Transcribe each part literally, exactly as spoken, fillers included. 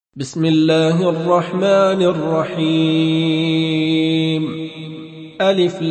بسم الله الرحمن الرحيم. ألف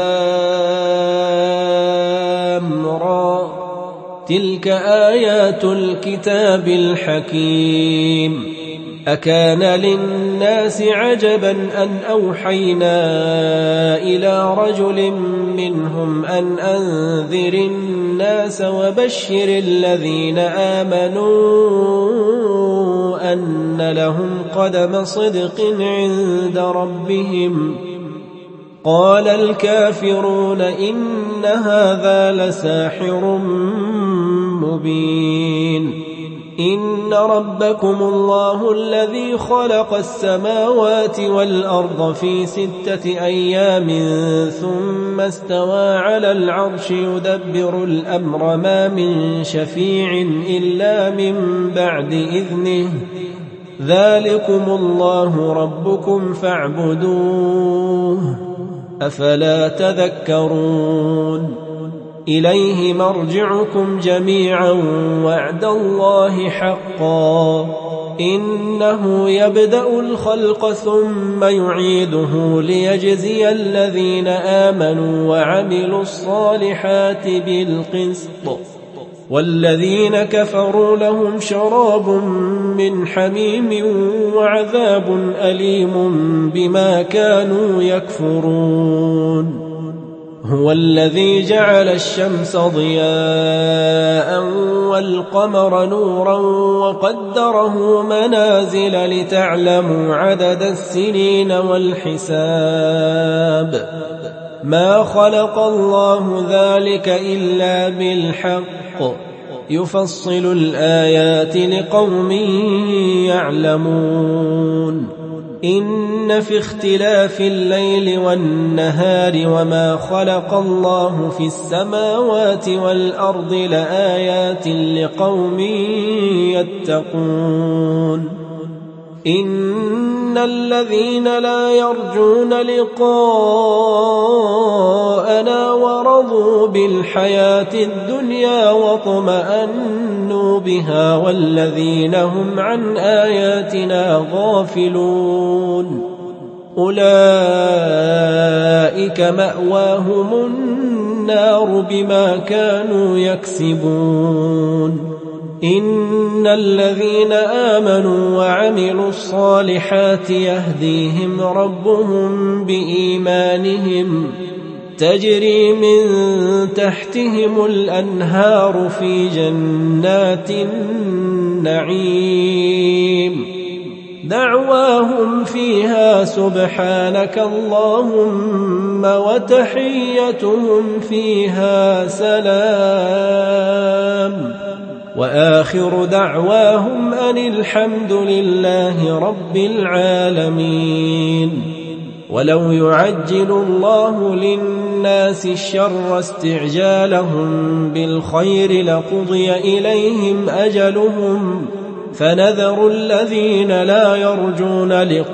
لام را، تلك آيات الكتاب الحكيم. أكان للناس عجبا أن أوحينا إلى رجل منهم أن أنذر الناس وبشر الذين آمنوا أن لهم قدم صدق عند ربهم. قال الكافرون إن هذا لساحر مبين. إن ربكم الله الذي خلق السماوات والأرض في ستة أيام ثم استوى على العرش يدبر الأمر، ما من شفيع إلا من بعد إذنه. ذلكم الله ربكم فاعبدوه، أفلا تذكرون؟ إليه مرجعكم جميعا وعد الله حقا، إنه يبدأ الخلق ثم يعيده ليجزي الذين آمنوا وعملوا الصالحات بالقسط، والذين كفروا لهم شراب من حميم وعذاب أليم بما كانوا يكفرون. هو الذي جعل الشمس ضياء والقمر نورا وقدره منازل لتعلموا عدد السنين والحساب. ما خلق الله ذلك إلا بالحق، يفصل الآيات لقوم يعلمون. إن في اختلاف الليل والنهار وما خلق الله في السماوات والأرض لآيات لقوم يتقون. إن الذين لا يرجون لقاءنا ورضوا بالحياة الدنيا واطمأنوا بها والذين هم عن آياتنا غافلون أولئك مأواهم النار بما كانوا يكسبون. إن الذين آمنوا وعملوا الصالحات يهديهم ربهم بإيمانهم، تجري من تحتهم الأنهار في جنات النعيم، دعواهم فيها سبحانك اللهم وتحيتهم فيها سلام، وآخر دعواهم أن الحمد لله رب العالمين. ولو يعجل الله للناس الشر استعجالهم بالخير لقضي إليهم أجلهم، فنذر الذين لا يرجون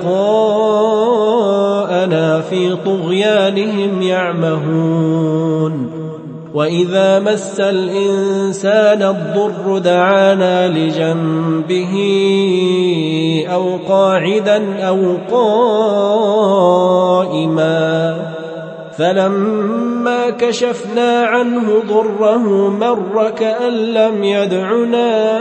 لقاءنا في طغيانهم يعمهون. وإذا مس الإنسان الضر دعانا لجنبه أو قاعدا أو قائما، فلما كشفنا عنه ضره مر كأن لم يدعنا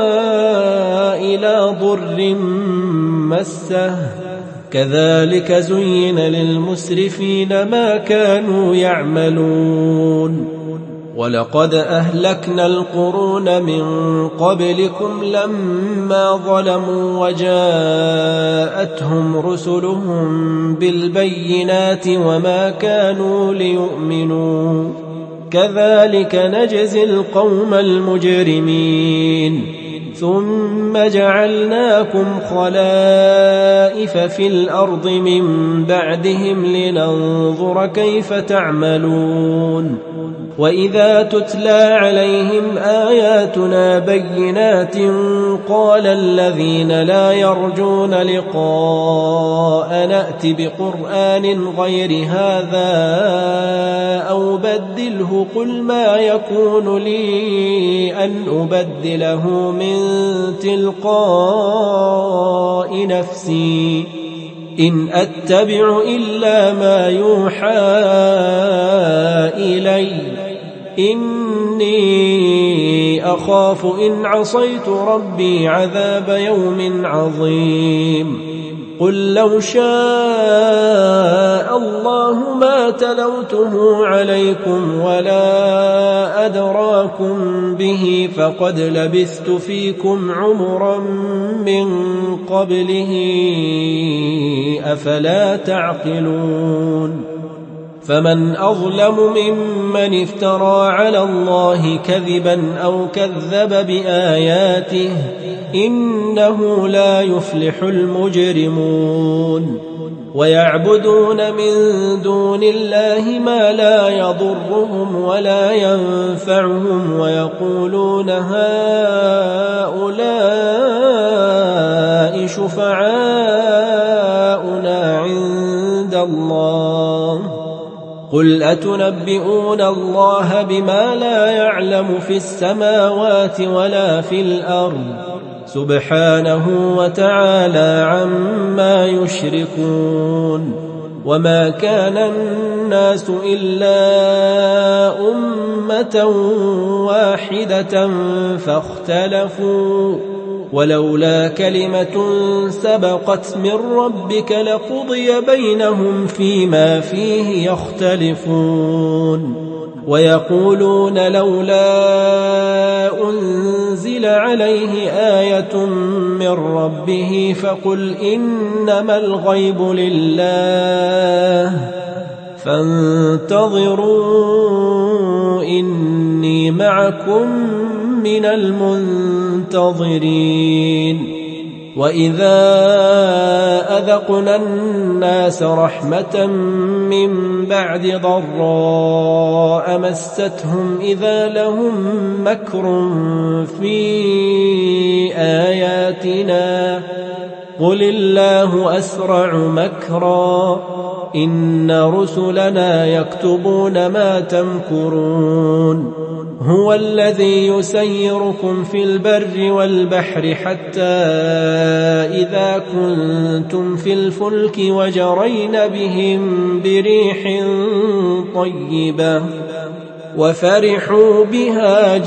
إلى ضر مسه. كذلك زين للمسرفين ما كانوا يعملون. ولقد أهلكنا القرون من قبلكم لما ظلموا وجاءتهم رسلهم بالبينات وما كانوا ليؤمنوا، كذلك نجزي القوم المجرمين. ثم جعلناكم خلائف في الأرض من بعدهم لننظر كيف تعملون. وإذا تتلى عليهم آياتنا بينات قال الذين لا يرجون لقاء نأت بقرآن غير هذا أو بدله، قل ما يكون لي أن أبدله من تلقاء بنفسي إن أتبع إلا ما يوحى إلي إني أخاف إن عصيت ربي عذاب يوم عظيم قل لو شاء الله ما تلوته عليكم ولا أدراكم به فقد لبثت فيكم عمرا من قبله أفلا تعقلون فمن أظلم ممن افترى على الله كذبا أو كذب بآياته إنه لا يفلح المجرمون ويعبدون من دون الله ما لا يضرهم ولا ينفعهم ويقولون هؤلاء شفعاؤنا عند الله قل أتنبئون الله بما لا يعلم في السماوات ولا في الأرض سبحانه وتعالى عما يشركون وما كان الناس إلا أمة واحدة فاختلفوا ولولا كلمة سبقت من ربك لقضي بينهم فيما فيه يختلفون ويقولون لولا أنزل عليه آية من ربه فقل إنما الغيب لله فانتظروا إني معكم من المنتظرين وإذا أذقنا الناس رحمة من بعد ضراء مستهم إذا لهم مكر في آياتنا قل الله أسرع مكرا إن رسلنا يكتبون ما تمكرون هو الذي يسيركم في البر والبحر حتى إذا كنتم في الفلك وجرين بهم بريح طيبة وفرحوا بها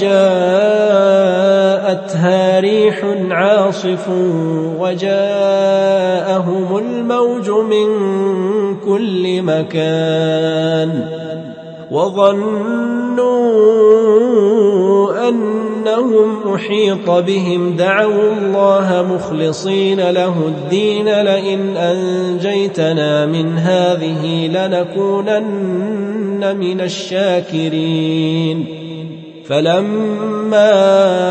جاءتها ريح عاصف وجاءهم الموج من كل مكان وظنوا أنهم أحيط بهم دعوا الله مخلصين له الدين لئن أنجيتنا من هذه لنكونن من الشاكرين فلما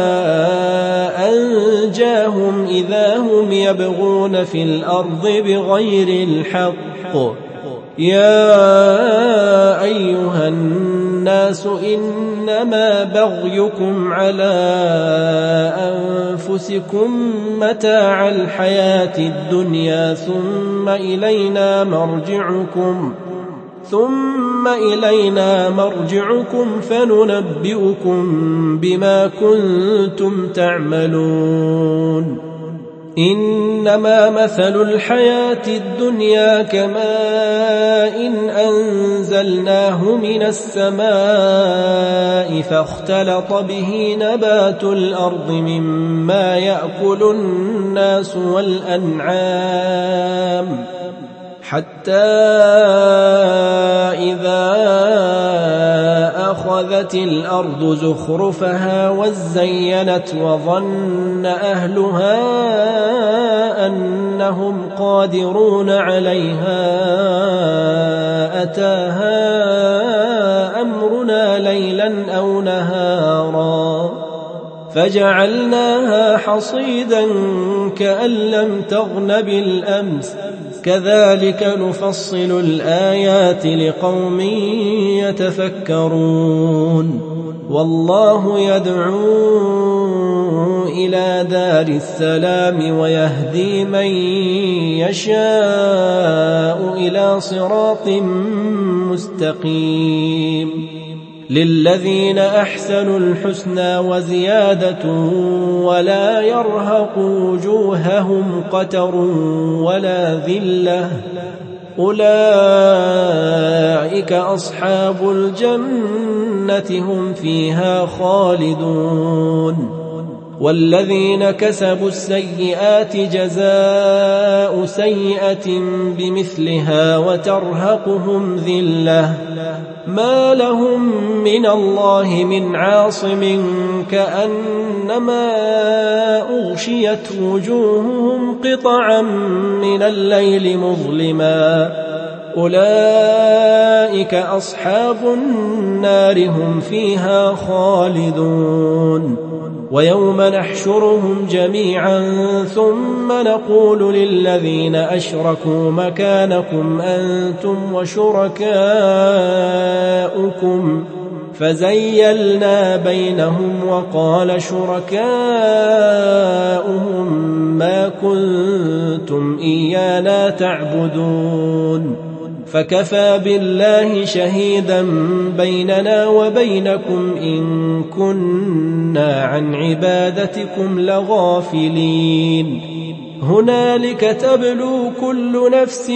أنجاهم إذا هم يبغون في الأرض بغير الحق يا أيها الناس إنما بغيكم على أنفسكم متاع الحياة الدنيا ثم إلينا مرجعكم ثم إلينا مرجعكم فننبئكم بما كنتم تعملون إنما مثل الحياة الدنيا كماء إن أنزلناه من السماء فاختلط به نبات الأرض مما يأكل الناس والأنعام حتى إذا أخذت الأرض زخرفها وزينت وظن أهلها أنهم قادرون عليها أتاها أمرنا ليلا أو نهارا فجعلناها حصيدا كأن لم تغن بالأمس كذلك نفصل الآيات لقوم يتفكرون والله يدعو إلى دار السلام ويهدي من يشاء إلى صراط مستقيم للذين أحسنوا الحسنى وزيادة ولا يرهق وجوههم قتر ولا ذلة أولئك أصحاب الجنة هم فيها خالدون والذين كسبوا السيئات جزاء سيئة بمثلها وترهقهم ذلة ما لهم من الله من عاصم كأنما أغشيت وجوههم قطعا من الليل مظلما أولئك أصحاب النار هم فيها خالدون ويوم نحشرهم جميعا ثم نقول للذين أشركوا مكانكم أنتم وشركاؤكم فزيلنا بينهم وقال شركاؤهم ما كنتم إيانا تعبدون فكفى بالله شهيدا بيننا وبينكم إن كنا عن عبادتكم لغافلين هنالك تبلو كل نفس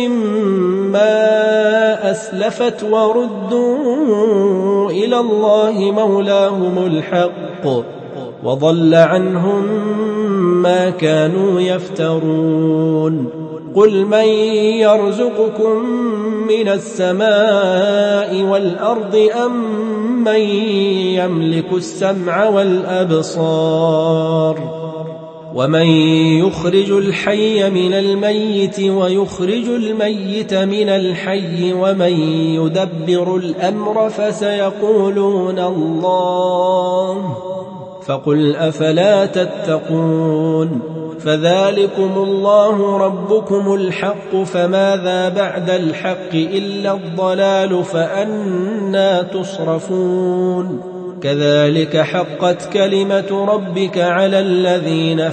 ما أسلفت وردوا إلى الله مولاهم الحق وضل عنهم ما كانوا يفترون قل من يرزقكم من السماء والأرض أم من يملك السمع والأبصار ومن يخرج الحي من الميت ويخرج الميت من الحي ومن يدبر الأمر فسيقولون الله فقل أفلا تتقون فذلكم الله ربكم الحق فماذا بعد الحق إلا الضلال فأنى تصرفون كذلك حقت كلمة ربك على الذين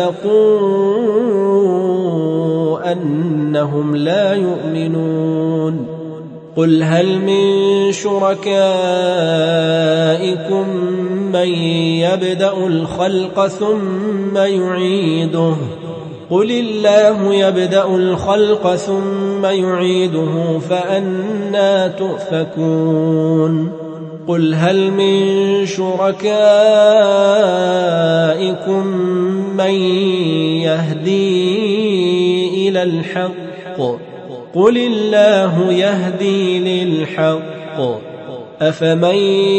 فسقوا أنهم لا يؤمنون قل هل من شركائكم من يبدأ الخلق ثم يعيده قل الله يبدأ الخلق ثم يعيده فأنى تؤفكون قل هل من شركائكم من يهدي إلى الحق قل الله يهدي للحق أفمن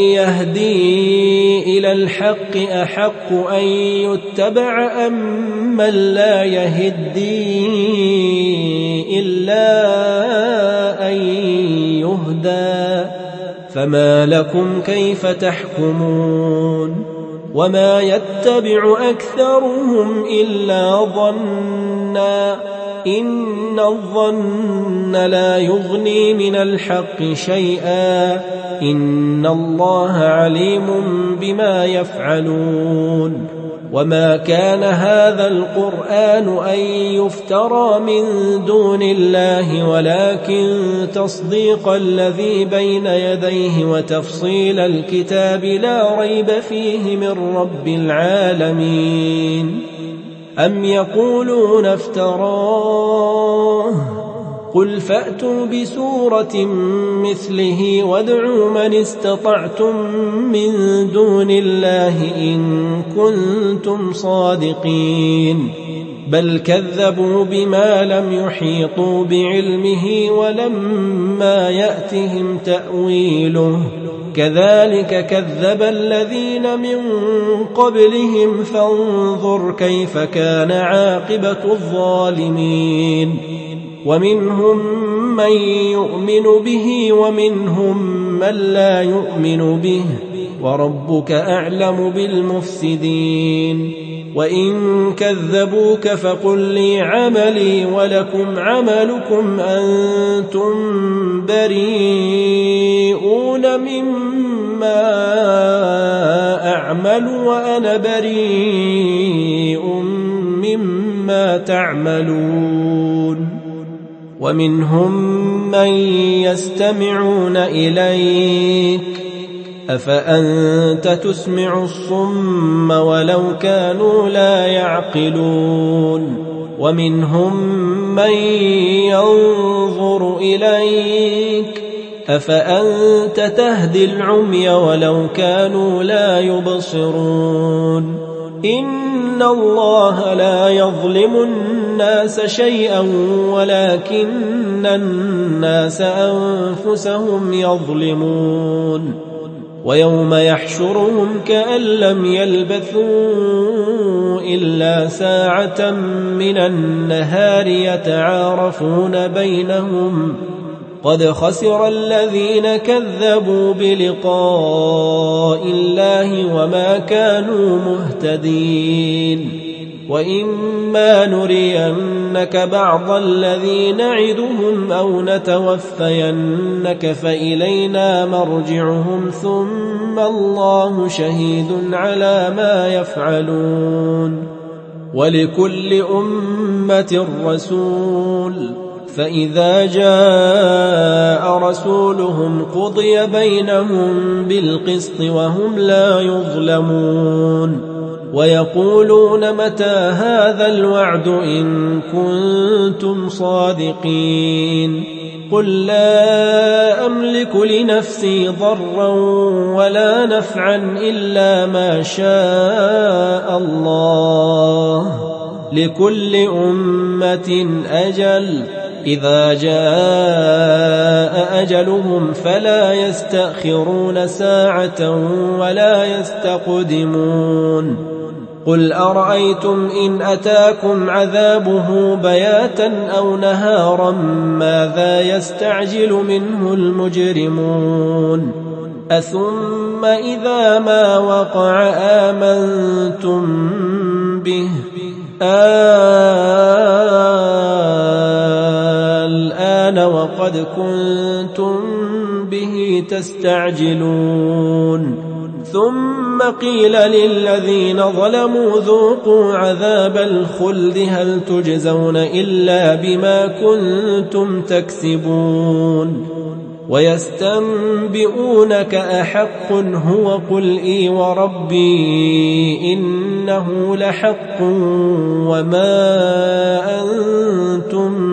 يهدي إلى الحق أحق أن يتبع أم من لا يهدي إلا أن يهدى فما لكم كيف تحكمون وما يتبع أكثرهم إلا ظنا إن الظن لا يغني من الحق شيئا إن الله عليم بما يفعلون وما كان هذا القرآن أن يفترى من دون الله ولكن تصديق الذي بين يديه وتفصيل الكتاب لا ريب فيه من رب العالمين أم يقولون افتراه قل فأتوا بسورة مثله وادعوا من استطعتم من دون الله إن كنتم صادقين بل كذبوا بما لم يحيطوا بعلمه ولما يأتهم تأويله كذلك كذب الذين من قبلهم فانظر كيف كان عاقبة الظالمين ومنهم من يؤمن به ومنهم من لا يؤمن به وربك أعلم بالمفسدين وإن كذبوك فقل لي عملي ولكم عملكم أنتم بريئون مما أعمل وأنا بريء مما تعملون ومنهم من يستمعون إليك أفأنت تسمع الصم ولو كانوا لا يعقلون ومنهم من ينظر إليك أفأنت تهدي العمي ولو كانوا لا يبصرون إن الله لا يظلم الناس شيئا ولكن الناس أنفسهم يظلمون ويوم يحشرهم كأن لم يلبثوا إلا ساعة من النهار يتعارفون بينهم قد خسر الذين كذبوا بلقاء الله وما كانوا مهتدين وإما نرينك بعض الذي نعدهم أو نتوفينك فإلينا مرجعهم ثم الله شهيد على ما يفعلون ولكل أمة رسول فإذا جاء رسولهم قضي بينهم بالقسط وهم لا يظلمون ويقولون متى هذا الوعد إن كنتم صادقين قل لا أملك لنفسي ضرا ولا نفعا إلا ما شاء الله لكل أمة أجل إذا جاء أجلهم فلا يستأخرون ساعة ولا يستقدمون قل أرأيتم إن أتاكم عذابه بياتا أو نهارا ماذا يستعجل منه المجرمون أثم إذا ما وقع آمنتم به الآن وقد كنتم به تستعجلون ثم قيل للذين ظلموا ذوقوا عذاب الخلد هل تجزون إلا بما كنتم تكسبون ويستنبئونك أحق هو قل إي وربي إنه لحق وما أنتم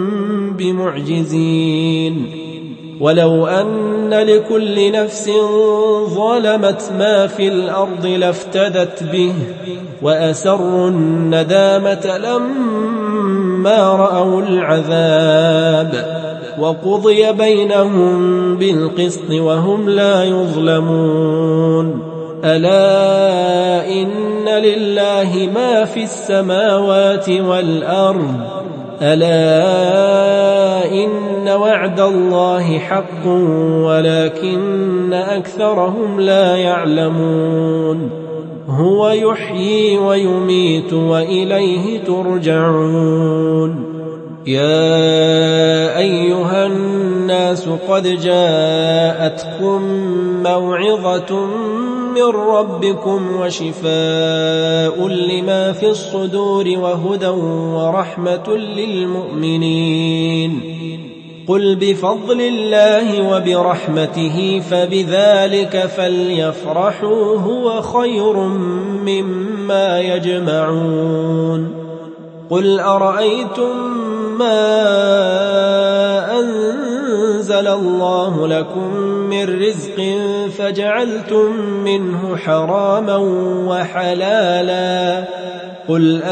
بمعجزين ولو أن لكل نفس ظلمت ما في الأرض لافتدت به وأسروا الندامة لما رأوا العذاب وقضي بينهم بالقسط وهم لا يظلمون ألا إن لله ما في السماوات والأرض ألا إن وعد الله حق ولكن أكثرهم لا يعلمون هو يحيي ويميت وإليه ترجعون يا أيها الناس قد جاءتكم موعظة من ربكم وشفاء لما في الصدور وهدى ورحمة للمؤمنين قل بفضل الله وبرحمته فبذلك فليفرحوا هو خير مما يجمعون قل أرأيتم ما أنزل الله لكم من رزق فجعلتم منه حراما وحلالا قل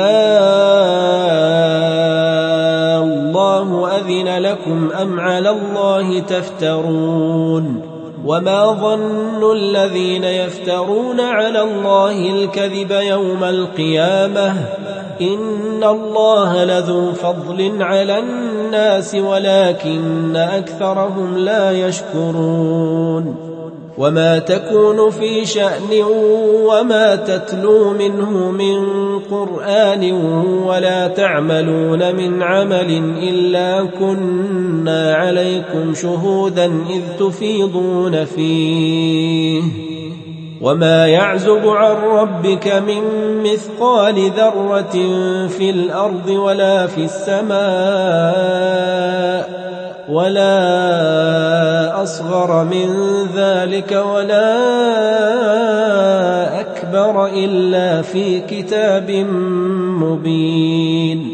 آه الله أذن لكم أم على الله تفترون وما ظن الذين يفترون على الله الكذب يوم القيامة إن الله لذو فضل على الناس ولكن أكثرهم لا يشكرون وما تكون في شأن وما تتلو منه من قرآن ولا تعملون من عمل إلا كنا عليكم شهودا إذ تفيضون فيه وما يعزب عن ربك من مثقال ذرة في الأرض ولا في السماء ولا أصغر من ذلك ولا أكبر إلا في كتاب مبين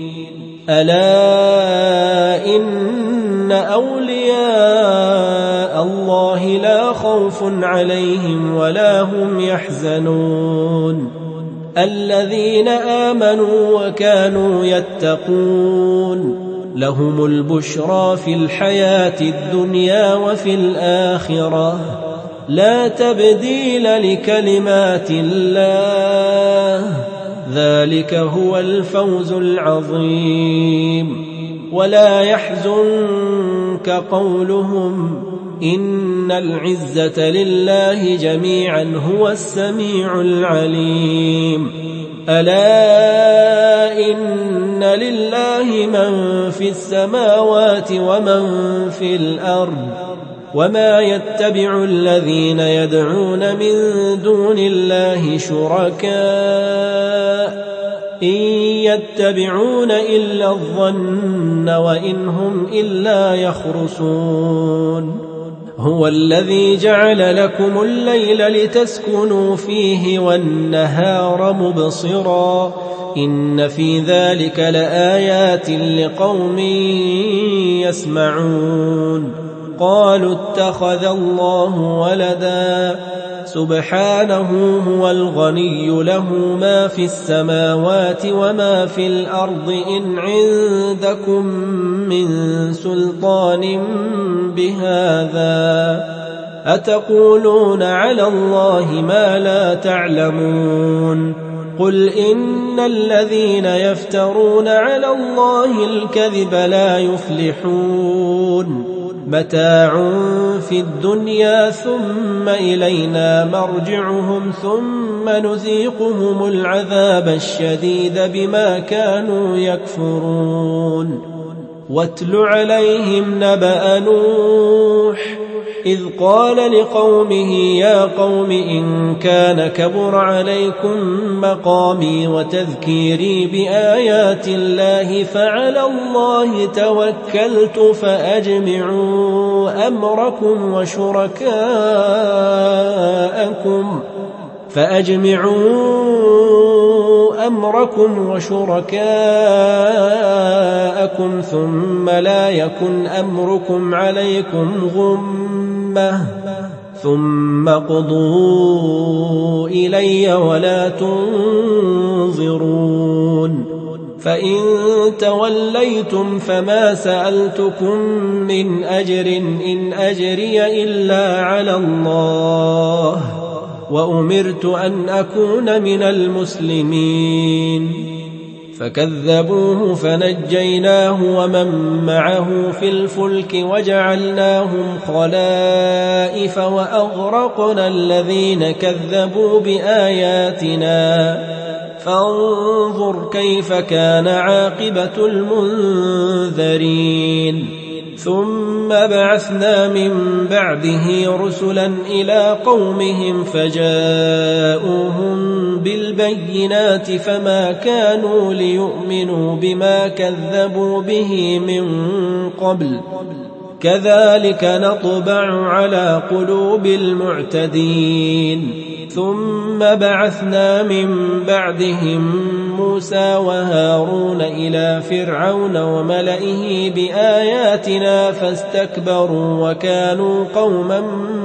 ألا إن أولياء الله لا خوف عليهم ولا هم يحزنون الذين آمنوا وكانوا يتقون لهم البشرى في الحياة الدنيا وفي الآخرة لا تبديل لكلمات الله ذلك هو الفوز العظيم ولا يحزنك قولهم إن العزة لله جميعا هو السميع العليم ألا إن لله من في السماوات ومن في الأرض وما يتبع الذين يدعون من دون الله شركاء إن يتبعون إلا الظن وإن هم إلا يخرصون هو الذي جعل لكم الليل لتسكنوا فيه والنهار مبصرا إن في ذلك لآيات لقوم يسمعون قالوا اتخذ الله ولدا سبحانه هو الغني له ما في السماوات وما في الأرض إن عندكم من سلطان بهذا أتقولون على الله ما لا تعلمون قل إن الذين يفترون على الله الكذب لا يفلحون متاع في الدنيا ثم إلينا مرجعهم ثم نذيقهم العذاب الشديد بما كانوا يكفرون واتل عليهم نبأ نوح إذ قال لقومه يا قوم إن كان كبر عليكم مقامي وتذكيري بآيات الله فعلى الله توكلت فأجمعوا أمركم وشركاءكم فأجمعوا أمركم وشركاءكم ثم لا يكن أمركم عليكم غمة ثم قضوا إلي ولا تنظرون فإن توليتم فما سألتكم من أجر إن أجري إلا على الله وأمرت أن أكون من المسلمين فكذبوه فنجيناه ومن معه في الفلك وجعلناهم خلائف وأغرقنا الذين كذبوا بآياتنا فانظر كيف كان عاقبة المنذرين ثم بعثنا من بعده رسلا إلى قومهم فجاءوهم بالبينات فما كانوا ليؤمنوا بما كذبوا به من قبل كذلك نطبع على قلوب المعتدين ثم بعثنا من بعدهم موسى وهارون إلى فرعون وملئه بآياتنا فاستكبروا وكانوا قوما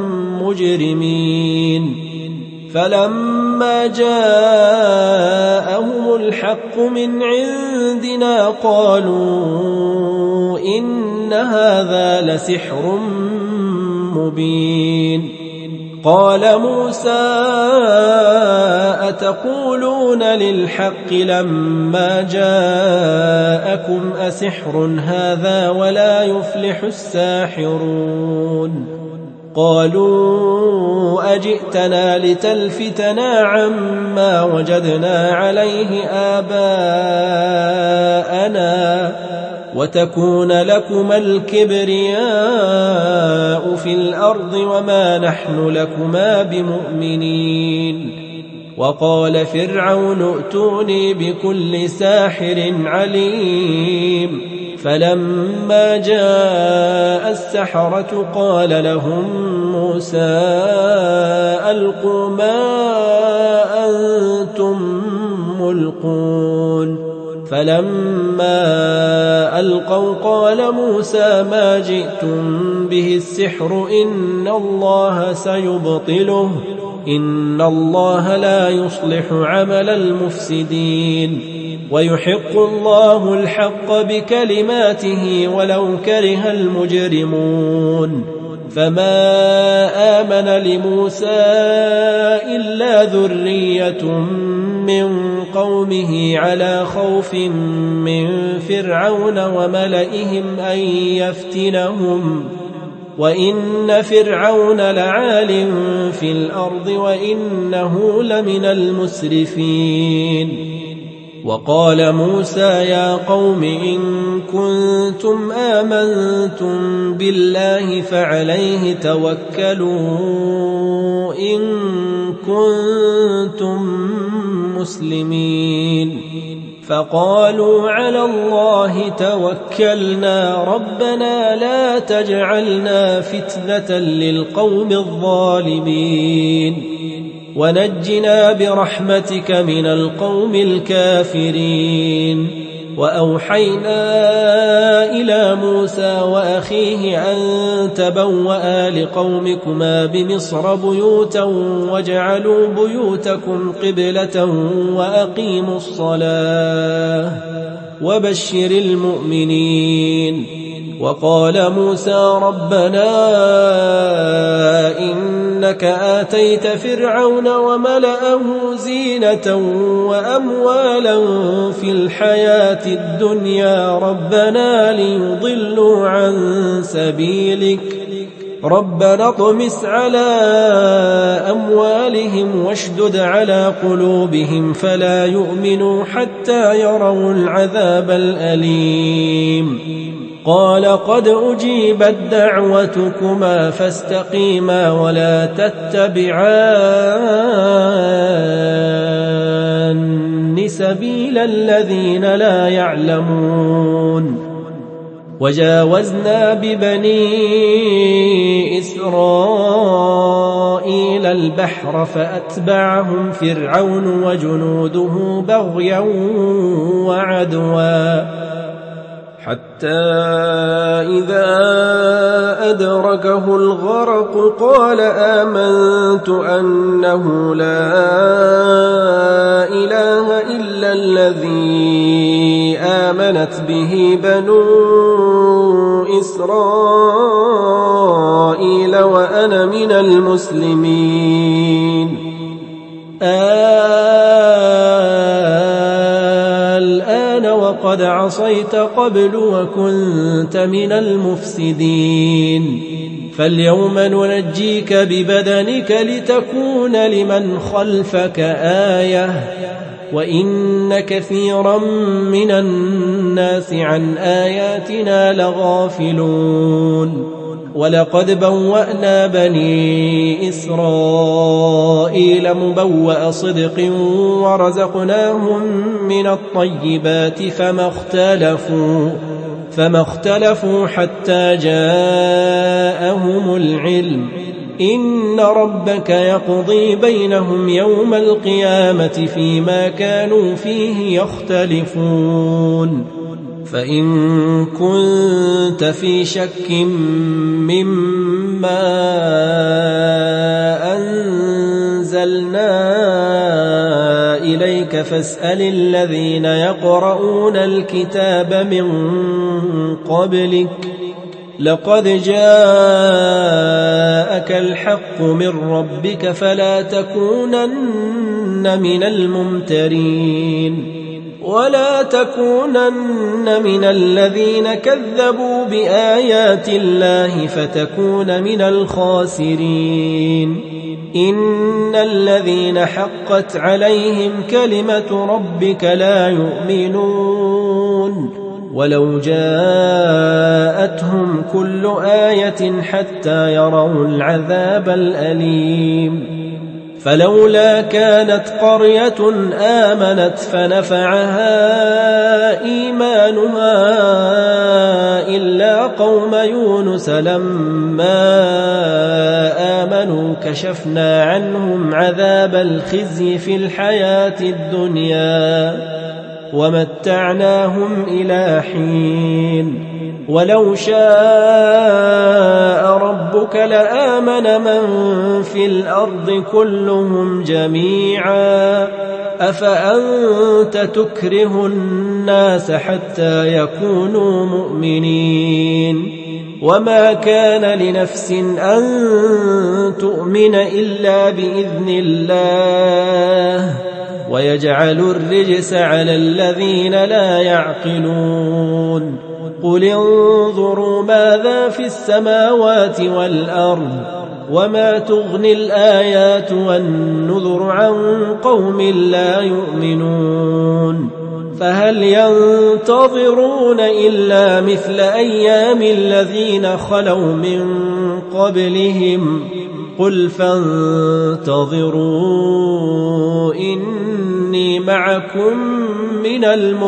مجرمين فلما جاءهم الحق من عندنا قالوا إن هذا لسحر مبين قال موسى أتقولون للحق لما جاءكم أسحر هذا ولا يفلح الساحرون قالوا أجئتنا لتلفتنا عما وجدنا عليه آباءنا وتكون لكما الكبرياء في الأرض وما نحن لكما بمؤمنين وقال فرعون ائتوني بكل ساحر عليم فلما جاء السحرة قال لهم موسى ألقوا ما أنتم ملقون فلما ألقوا قال موسى ما جئتم به السحر إن الله سيبطله إن الله لا يصلح عمل المفسدين ويحق الله الحق بكلماته ولو كره المجرمون فما آمن لموسى إلا ذرية من قومه على خوف من فرعون وملئهم أن يفتنهم وإن فرعون لعال في الأرض وإنه لمن المسرفين وقال موسى يا قوم إن كنتم آمنتم بالله فعليه توكلوا إن كنتم مسلمين فقالوا على الله توكلنا ربنا لا تجعلنا فتنة للقوم الظالمين ونجنا برحمتك من القوم الكافرين وأوحينا إلى موسى وأخيه أن تبوأ لقومكما بمصر بيوتا واجعلوا بيوتكم قبلة وأقيموا الصلاة وبشر المؤمنين وقال موسى ربنا إنك آتيت فرعون وملأه زينة وأموالا في الحياة الدنيا ربنا ليضلوا عن سبيلك ربنا اطمس على أموالهم واشدد على قلوبهم فلا يؤمنوا حتى يروا العذاب الأليم قال قد أجيبت دعوتكما فاستقيما ولا تتبعان سبيل الذين لا يعلمون وجاوزنا ببني إسرائيل البحر فأتبعهم فرعون وجنوده بغيا وعدوا حتى إذا أدركه الغرق قال آمنت أنه لا إله إلا الذي آمنت به بنو إسرائيل وأنا من المسلمين الآن وقد عصيت قبل وكنت من المفسدين فاليوم ننجيك ببدنك لتكون لمن خلفك آية وإن كثيرا من الناس عن آياتنا لغافلون ولقد بوأنا بني إسرائيل مبوأ صدق ورزقناهم من الطيبات فما اختلفوا فما اختلفوا حتى جاءهم العلم إن ربك يقضي بينهم يوم القيامة فيما كانوا فيه يختلفون فإن كنت في شك مما أنزلنا إليك فاسأل الذين يقرؤون الكتاب من قبلك لقد جاءك الحق من ربك فلا تكونن من الممترين ولا تكونن من الذين كذبوا بآيات الله فتكون من الخاسرين إن الذين حقت عليهم كلمة ربك لا يؤمنون ولو جاءتهم كل آية حتى يروا العذاب الأليم فلولا كانت قرية آمنت فنفعها إيمانها إلا قوم يونس لما آمنوا كشفنا عنهم عذاب الخزي في الحياة الدنيا ومتعناهم إلى حين ولو شاء ربك لآمن من في الأرض كلهم جميعا أفأنت تكره الناس حتى يكونوا مؤمنين وما كان لنفس أن تؤمن إلا بإذن الله ويجعل الرجس على الذين لا يعقلون قل انظروا ماذا في السماوات والأرض وما تغني الآيات والنذر عن قوم لا يؤمنون فهل ينتظرون إلا مثل أيام الذين خلوا من قبلهم قل فانتظروا إني معكم من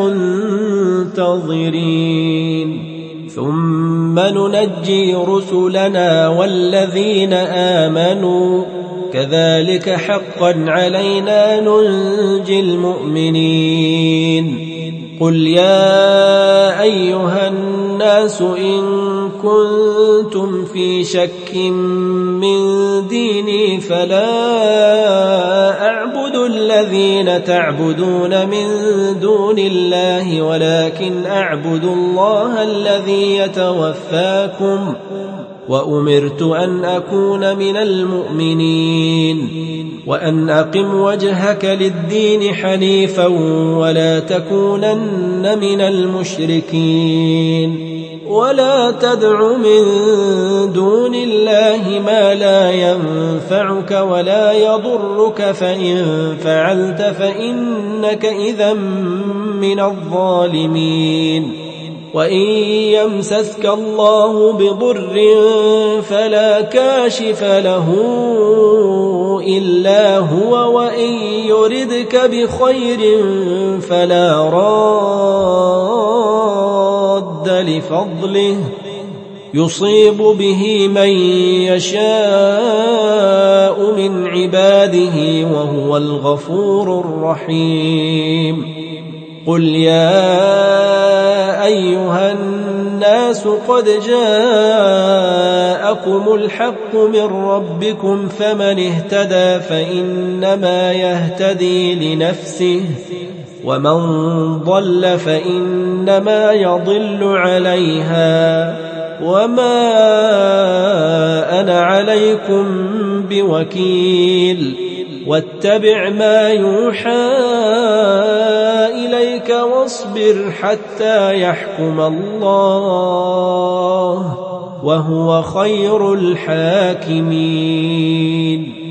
المنتظرين ثم ننجي رسلنا والذين آمنوا كذلك حقا علينا ننجي المؤمنين قل يا أيها الناس إن كنتم في شك من ديني فلا أعبد الذين تعبدون من دون الله ولكن أعبد الله الذي يتوفاكم وأمرت أن أكون من المؤمنين وأن أقم وجهك للدين حنيفا ولا تكونن من المشركين ولا تدع من دون الله ما لا ينفعك ولا يضرك فإن فعلت فإنك إذا من الظالمين وإن يمسسك الله بضر فلا كاشف له إلا هو وإن يردك بخير فلا راد لفضله يصيب به من يشاء من عباده وهو الغفور الرحيم قل يا أيها الناس قد جاءكم الحق من ربكم فمن اهتدى فإنما يهتدي لنفسه ومن ضل فإنما يضل عليها وما أنا عليكم بوكيل واتبع ما يوحى إليك واصبر حتى يحكم الله وهو خير الحاكمين